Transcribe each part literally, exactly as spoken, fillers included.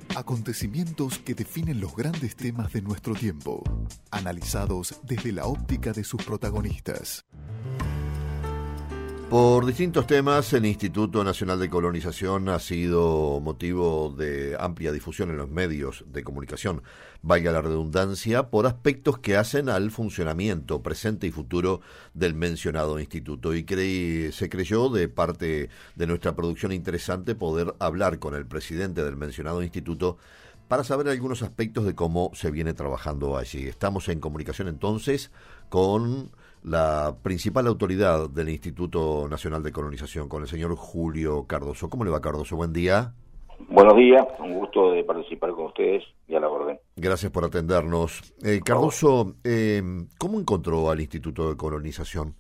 Acontecimientos que definen los grandes temas de nuestro tiempo, analizados desde la óptica de sus protagonistas. Por distintos temas, el Instituto Nacional de Colonización ha sido motivo de amplia difusión en los medios de comunicación, valga la redundancia, por aspectos que hacen al funcionamiento presente y futuro del mencionado instituto. Y creí, se creyó de parte de nuestra producción interesante poder hablar con el presidente del mencionado instituto para saber algunos aspectos de cómo se viene trabajando allí. Estamos en comunicación entonces con la principal autoridad del Instituto Nacional de Colonización, con el señor Julio Cardoso. ¿Cómo le va, Cardoso? Buen día. Buenos días, un gusto de participar con ustedes y a la orden. Gracias por atendernos. Eh, Cardoso, eh, ¿cómo encontró al Instituto de Colonización?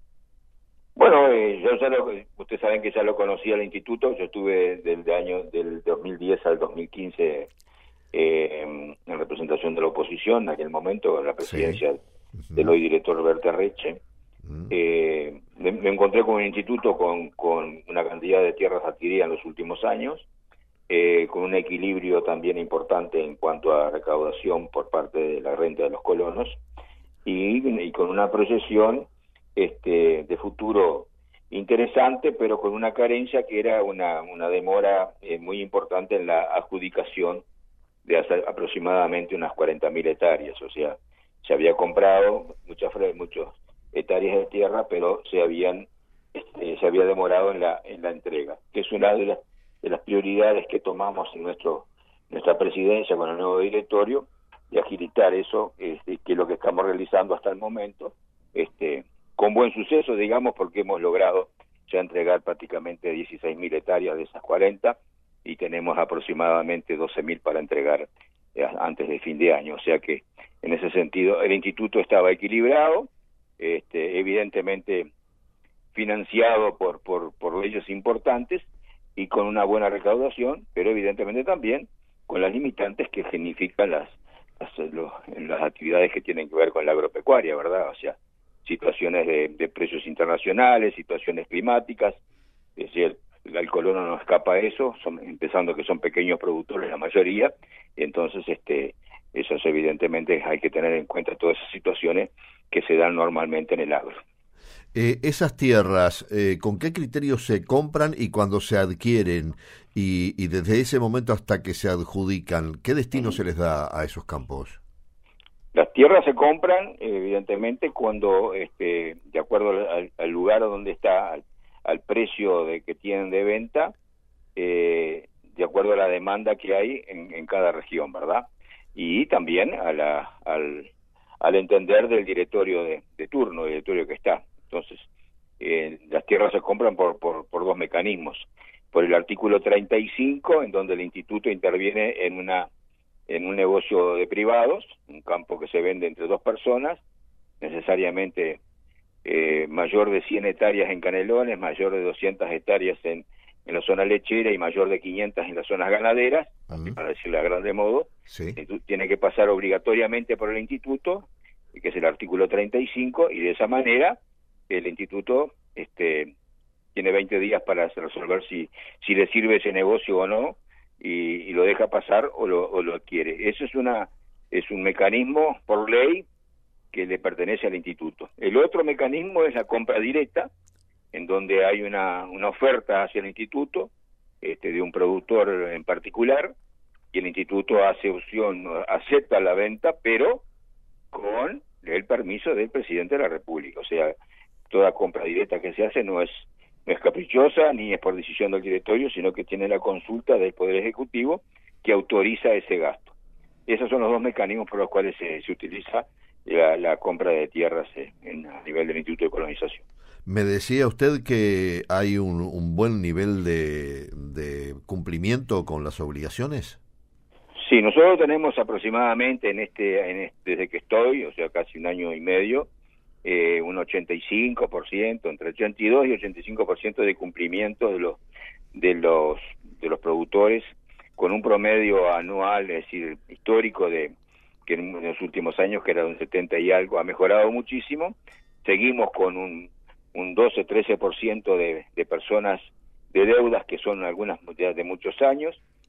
Bueno, eh, yo ya lo, ustedes saben que ya lo conocía el instituto. Yo estuve del año del dos mil diez al dos mil quince eh, en representación de la oposición, en aquel momento, en la presidencia sí. uh-huh. del hoy director Berta Reche. Uh-huh. Eh, me, me encontré con un instituto con, con una cantidad de tierras adquiridas en los últimos años, eh, con un equilibrio también importante en cuanto a recaudación por parte de la renta de los colonos, y, y con una proyección este, de futuro interesante, pero con una carencia que era una, una demora eh, muy importante en la adjudicación de hace aproximadamente unas cuarenta mil hectáreas. O sea, se había comprado muchas muchas hectáreas de tierra, pero se habían este, se había demorado en la en la entrega, que es una de las de las prioridades que tomamos en nuestro nuestra presidencia con el nuevo directorio, de agilitar eso, este, que es lo que estamos realizando hasta el momento, este con buen suceso, digamos, porque hemos logrado ya entregar prácticamente dieciséis mil hectáreas de esas cuarenta, y tenemos aproximadamente doce mil para entregar eh, antes de fin de año. O sea que, en ese sentido, el instituto estaba equilibrado, este, evidentemente financiado por, por, por leyes importantes y con una buena recaudación, pero evidentemente también con las limitantes que significan las, las, los, las actividades que tienen que ver con la agropecuaria, ¿verdad? O sea, situaciones de, de precios internacionales, situaciones climáticas, es decir, el colono no escapa a eso, son, empezando que son pequeños productores la mayoría, y entonces este eso es, evidentemente hay que tener en cuenta todas esas situaciones que se dan normalmente en el agro. Eh, esas tierras, eh, ¿con qué criterios se compran y cuando se adquieren? Y, y desde ese momento hasta que se adjudican, ¿qué destino uh-huh. se les da a esos campos? Las tierras se compran, evidentemente, cuando, este, de acuerdo al, al lugar donde está, al, al precio de que tienen de venta, eh, de acuerdo a la demanda que hay en, en cada región, ¿verdad? Y también a la, al, al entender del directorio de, de turno, del directorio que está. Entonces, eh, las tierras se compran por, por, por dos mecanismos. Por el artículo treinta y cinco, en donde el instituto interviene en una en un negocio de privados, un campo que se vende entre dos personas, necesariamente eh, mayor de cien hectáreas en Canelones, mayor de doscientas hectáreas en, en la zona lechera y mayor de quinientas en las zonas ganaderas, uh-huh. para decirlo a grande modo, sí. tiene que pasar obligatoriamente por el instituto, que es el artículo treinta y cinco, y de esa manera el instituto este, tiene veinte días para resolver si, si le sirve ese negocio o no, y, y lo deja pasar o lo, o lo adquiere. Eso es una es un mecanismo por ley que le pertenece al instituto. El otro mecanismo es la compra directa, en donde hay una, una oferta hacia el instituto este, de un productor en particular, y el instituto hace opción, acepta la venta, pero con el permiso del presidente de la República. O sea, toda compra directa que se hace no es no es caprichosa ni es por decisión del directorio, sino que tiene la consulta del Poder Ejecutivo que autoriza ese gasto. Esos son los dos mecanismos por los cuales se, se utiliza la, la compra de tierras en, a nivel del Instituto de Colonización. Me decía usted que hay un, un buen nivel de, de cumplimiento con las obligaciones. Sí, nosotros tenemos aproximadamente en este, en este desde que estoy, o sea, casi un año y medio, eh, un ochenta y cinco por ciento, entre ochenta y dos y ochenta y cinco por ciento de cumplimiento de los de los de los productores, con un promedio anual, es decir, histórico de que en los últimos años, que era de un setenta y algo, ha mejorado muchísimo. Seguimos con un un doce trece por ciento de, de personas de deudas que son algunas de muchos años,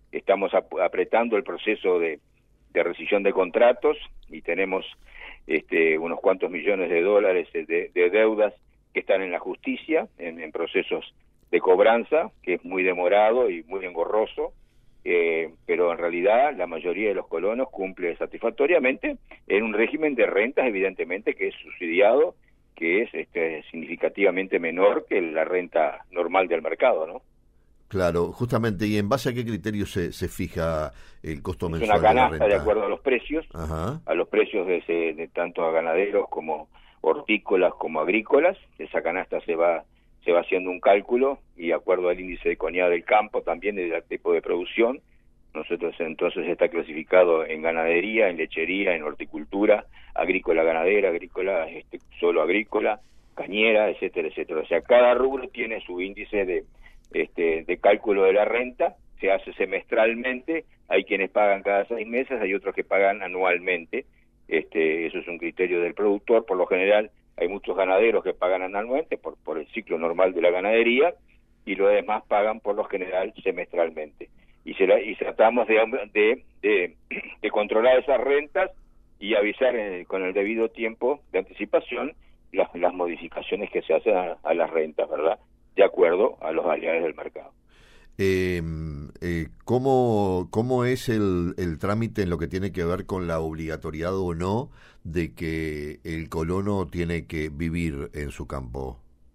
estamos ap apretando el proceso de, de rescisión de contratos y tenemos este, unos cuantos millones de dólares de, de deudas que están en la justicia, en, en procesos de cobranza, que es muy demorado y muy engorroso, eh, pero en realidad la mayoría de los colonos cumple satisfactoriamente en un régimen de rentas, evidentemente, que es subsidiado, que es este, significativamente menor que la renta normal del mercado, ¿no? Claro, justamente, ¿y en base a qué criterio se, se fija el costo es mensual una canasta de la renta? De acuerdo a los precios, Ajá. a los precios de, ese, de tanto a ganaderos como hortícolas como agrícolas. Esa canasta se va se va haciendo un cálculo y de acuerdo al índice de coñada del campo también del tipo de producción. Nosotros entonces está clasificado en ganadería, en lechería, en horticultura, agrícola ganadera, agrícola este, solo agrícola, cañera, etcétera, etcétera. O sea, cada rubro tiene su índice de este de cálculo de la renta, se hace semestralmente, hay quienes pagan cada seis meses, hay otros que pagan anualmente. Este, eso es un criterio del productor. Por lo general hay muchos ganaderos que pagan anualmente por, por el ciclo normal de la ganadería y los demás pagan por lo general semestralmente. Y, se la, y tratamos de, de, de, de controlar esas rentas y avisar en, con el debido tiempo de anticipación las, las modificaciones que se hacen a, a las rentas, ¿verdad? De acuerdo a los variables del mercado. Eh, eh, ¿cómo, ¿Cómo es el, el trámite en lo que tiene que ver con la obligatoriedad o no de que el colono tiene que vivir en su campo?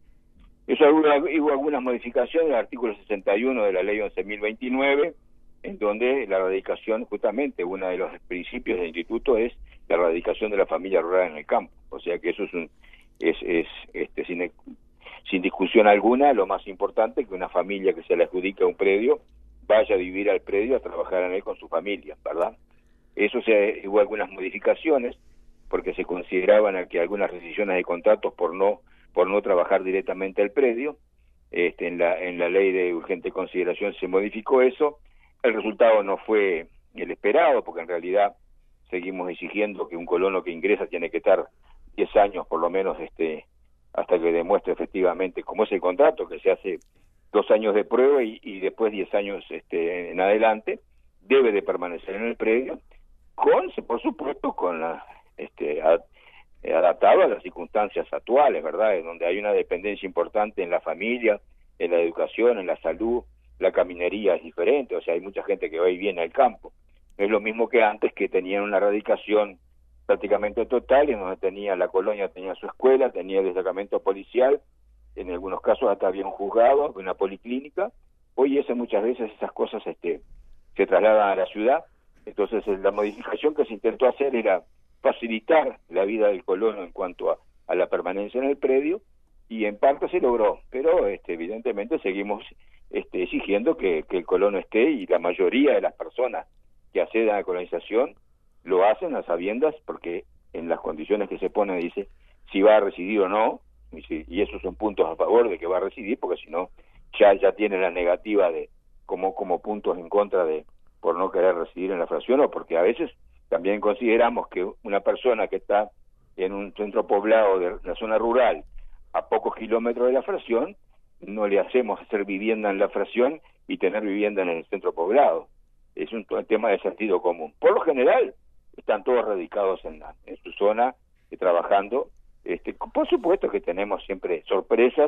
Eso alguna, hubo algunas modificaciones del artículo sesenta y uno de la ley once mil veintinueve, en donde la erradicación, justamente, uno de los principios del instituto es la erradicación de la familia rural en el campo. O sea que eso es, un, es, es este, sin, sin discusión alguna, lo más importante que una familia que se le adjudica un predio vaya a vivir al predio, a trabajar en él con su familia, ¿verdad? Eso se, hubo algunas modificaciones, porque se consideraban que algunas rescisiones de contratos por no por no trabajar directamente al predio. Este, en la en la ley de urgente consideración se modificó eso. El resultado no fue el esperado, porque en realidad seguimos exigiendo que un colono que ingresa tiene que estar diez años por lo menos este hasta que demuestre efectivamente cómo es el contrato, que se hace dos años de prueba y, y después diez años este en adelante, debe de permanecer en el predio, con por supuesto con la este a, adaptado a las circunstancias actuales, ¿verdad? En donde hay una dependencia importante en la familia, en la educación, en la salud, la caminería es diferente, o sea, hay mucha gente que va y viene al campo. No es lo mismo que antes, que tenían una radicación prácticamente total, en donde tenía la colonia, tenía su escuela, tenía el destacamento policial, en algunos casos hasta había un juzgado, una policlínica. Hoy ese, muchas veces esas cosas este, se trasladan a la ciudad. Entonces la modificación que se intentó hacer era facilitar la vida del colono en cuanto a, a la permanencia en el predio, y en parte se logró, pero este, evidentemente seguimos este, exigiendo que, que el colono esté, y la mayoría de las personas que acceden a la colonización lo hacen a sabiendas, porque en las condiciones que se ponen dice si va a residir o no, y, si, y esos son puntos a favor de que va a residir, porque si no ya ya tiene la negativa de como como puntos en contra de por no querer residir en la fracción, o porque a veces también consideramos que una persona que está en un centro poblado de la zona rural, a pocos kilómetros de la fracción, no le hacemos hacer vivienda en la fracción y tener vivienda en el centro poblado. Es un tema de sentido común. Por lo general, están todos radicados en, la, en su zona, eh, trabajando. Este, por supuesto que tenemos siempre sorpresas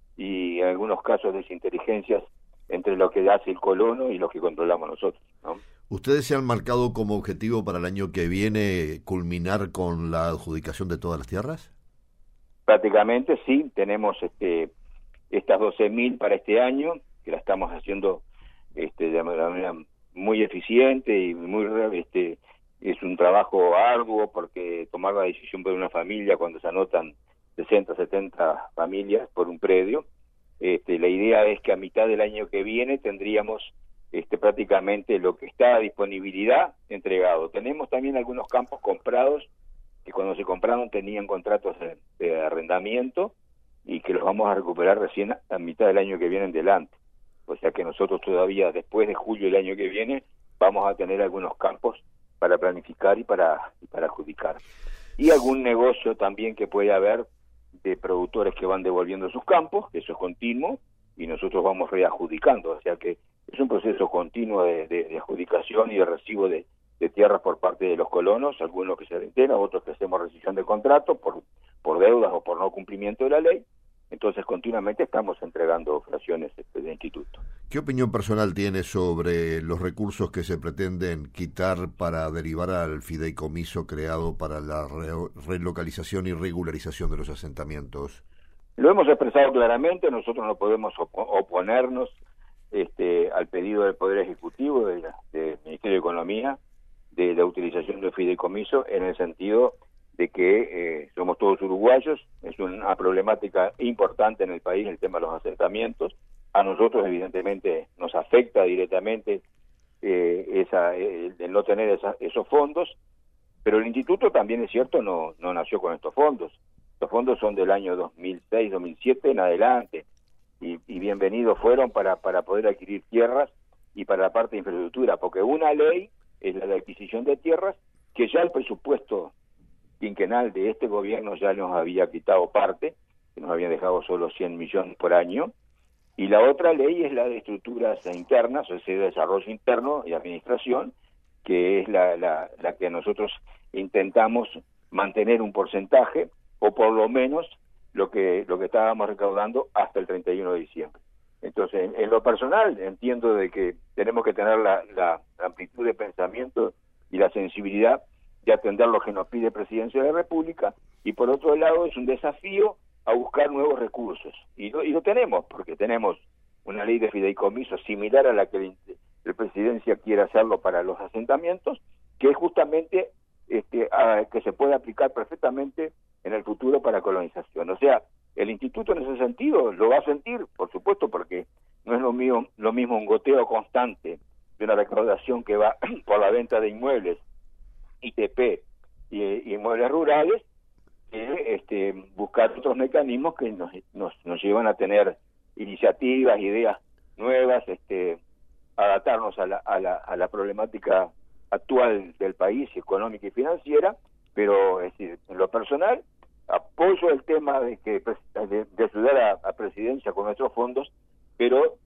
y en algunos casos desinteligencias entre lo que hace el colono y lo que controlamos nosotros, ¿no? ¿Ustedes se han marcado como objetivo para el año que viene culminar con la adjudicación de todas las tierras? Prácticamente sí, tenemos este estas doce mil para este año, que la estamos haciendo este de manera muy eficiente y muy este es un trabajo arduo, porque tomar la decisión por una familia cuando se anotan sesenta, setenta familias por un predio, este la idea es que a mitad del año que viene tendríamos este prácticamente lo que está a disponibilidad entregado. Tenemos también algunos campos comprados que cuando se compraron tenían contratos de, de arrendamiento y que los vamos a recuperar recién a mitad del año que viene en adelante. O sea que nosotros todavía después de julio del año que viene vamos a tener algunos campos para planificar y para, y para adjudicar. Y algún negocio también que puede haber de productores que van devolviendo sus campos, eso es continuo, y nosotros vamos readjudicando. O sea que es un proceso continuo de, de, de adjudicación y de recibo de, de tierras por parte de los colonos, algunos que se reiteran, otros que hacemos rescisión de contrato por, por deudas o por no cumplimiento de la ley. Entonces, continuamente estamos entregando fracciones del instituto. ¿Qué opinión personal tiene sobre los recursos que se pretenden quitar para derivar al fideicomiso creado para la re relocalización y regularización de los asentamientos? Lo hemos expresado claramente, nosotros no podemos op oponernos este, al pedido del Poder Ejecutivo, del de Ministerio de Economía, de la utilización del fideicomiso, en el sentido de que eh, somos todos uruguayos, es una problemática importante en el país el tema de los asentamientos. A nosotros evidentemente nos afecta directamente eh, esa, el, el no tener esa, esos fondos, pero el instituto también es cierto no, no nació con estos fondos. Los fondos son del año dos mil seis, dos mil siete en adelante, y, y bienvenidos fueron para, para poder adquirir tierras y para la parte de infraestructura, porque una ley es la de adquisición de tierras, que ya el presupuesto quinquenal de este gobierno ya nos había quitado parte, que nos habían dejado solo cien millones por año, y la otra ley es la de estructuras internas, o sea, de desarrollo interno y administración, que es la, la, la que nosotros intentamos mantener un porcentaje, o por lo menos lo que lo que estábamos recaudando hasta el treinta y uno de diciembre. Entonces, en, en lo personal, entiendo de que tenemos que tener la, la amplitud de pensamiento y la sensibilidad de atender lo que nos pide Presidencia de la República, y por otro lado es un desafío a buscar nuevos recursos, y lo, y lo tenemos, porque tenemos una ley de fideicomiso similar a la que el, el Presidencia quiere hacerlo para los asentamientos, que es justamente este, a, que se puede aplicar perfectamente en el futuro para colonización. O sea, el instituto en ese sentido lo va a sentir, por supuesto, porque no es lo, mío, lo mismo un goteo constante de una recaudación que va por la venta de inmuebles, I T P y, y inmuebles rurales, que este, buscar otros mecanismos que nos, nos, nos llevan a tener iniciativas, ideas nuevas, este, adaptarnos a la, a la, a la problemática actual del país, económica y financiera, pero es decir, en lo personal apoyo el tema de que de, de ayudar a, a Presidencia con nuestros fondos, pero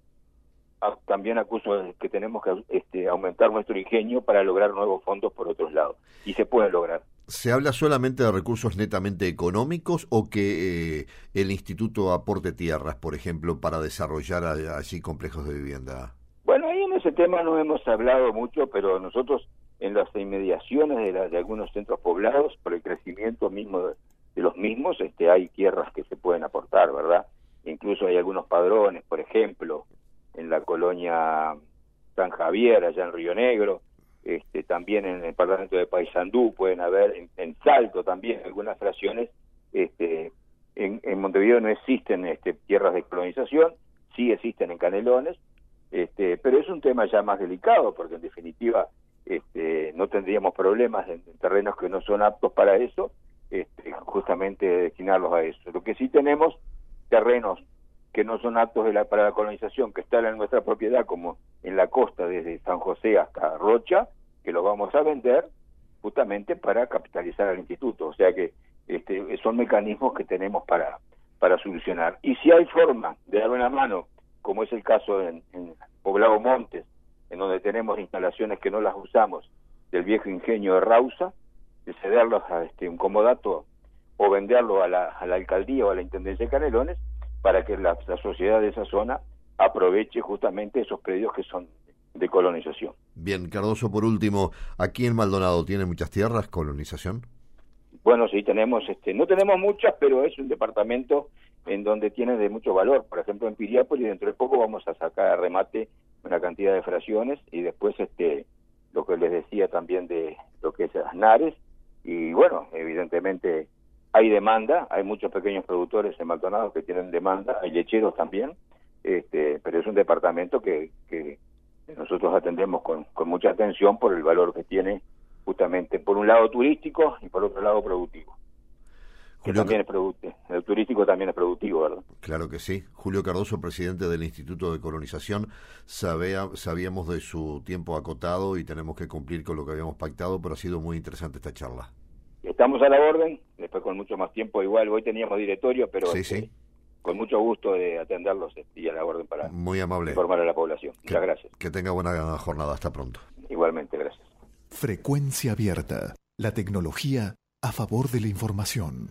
a, también acuso de que tenemos que este, aumentar nuestro ingenio para lograr nuevos fondos por otros lados, y se puede lograr. ¿Se habla solamente de recursos netamente económicos o que eh, el instituto aporte tierras, por ejemplo, para desarrollar allí complejos de vivienda? Bueno, ahí en ese tema no hemos hablado mucho, pero nosotros en las inmediaciones de, la, de algunos centros poblados, por el crecimiento mismo de, de los mismos, este, hay tierras que se pueden aportar, ¿verdad? Incluso hay algunos padrones, por ejemplo, en la colonia San Javier, allá en Río Negro, este, también en el departamento de Paysandú, pueden haber, en, en Salto también, algunas fracciones. Este, en, en Montevideo no existen este, tierras de colonización, sí existen en Canelones, este, pero es un tema ya más delicado, porque en definitiva este, no tendríamos problemas en, en terrenos que no son aptos para eso, este, justamente destinarlos a eso. Lo que sí tenemos, terrenos que no son aptos de la, para la colonización, que están en nuestra propiedad, como en la costa desde San José hasta Rocha, que los vamos a vender justamente para capitalizar al instituto. O sea que este, son mecanismos que tenemos para, para solucionar. Y si hay forma de dar una mano, como es el caso en, en Poblado Montes, en donde tenemos instalaciones que no las usamos, del viejo ingenio de Rausa, de cederlos a este, un comodato o venderlo a la, a la alcaldía o a la Intendencia de Canelones, para que la, la sociedad de esa zona aproveche justamente esos predios que son de colonización. Bien, Cardoso, por último, aquí en Maldonado, ¿tiene muchas tierras, colonización? Bueno, sí, tenemos, este, no tenemos muchas, pero es un departamento en donde tiene de mucho valor. Por ejemplo, en Piriápolis, dentro de poco vamos a sacar a remate una cantidad de fracciones, y después este lo que les decía también de lo que es Aznares, y bueno, evidentemente hay demanda, hay muchos pequeños productores en Maldonado que tienen demanda, hay lecheros también, este, pero es un departamento que, que nosotros atendemos con, con mucha atención por el valor que tiene, justamente por un lado turístico y por otro lado productivo. Que Julio, también es productivo, el turístico también es productivo, ¿verdad? Claro que sí. Julio Cardoso, presidente del Instituto de Colonización, sabía, sabíamos de su tiempo acotado y tenemos que cumplir con lo que habíamos pactado, pero ha sido muy interesante esta charla. Estamos a la orden, después con mucho más tiempo igual, hoy teníamos directorio, pero sí, este, sí. con mucho gusto de atenderlos y a la orden para Muy amable. informar a la población. Que, Muchas gracias. Que tenga buena jornada. Hasta pronto. Igualmente, gracias. Frecuencia Abierta. La tecnología a favor de la información.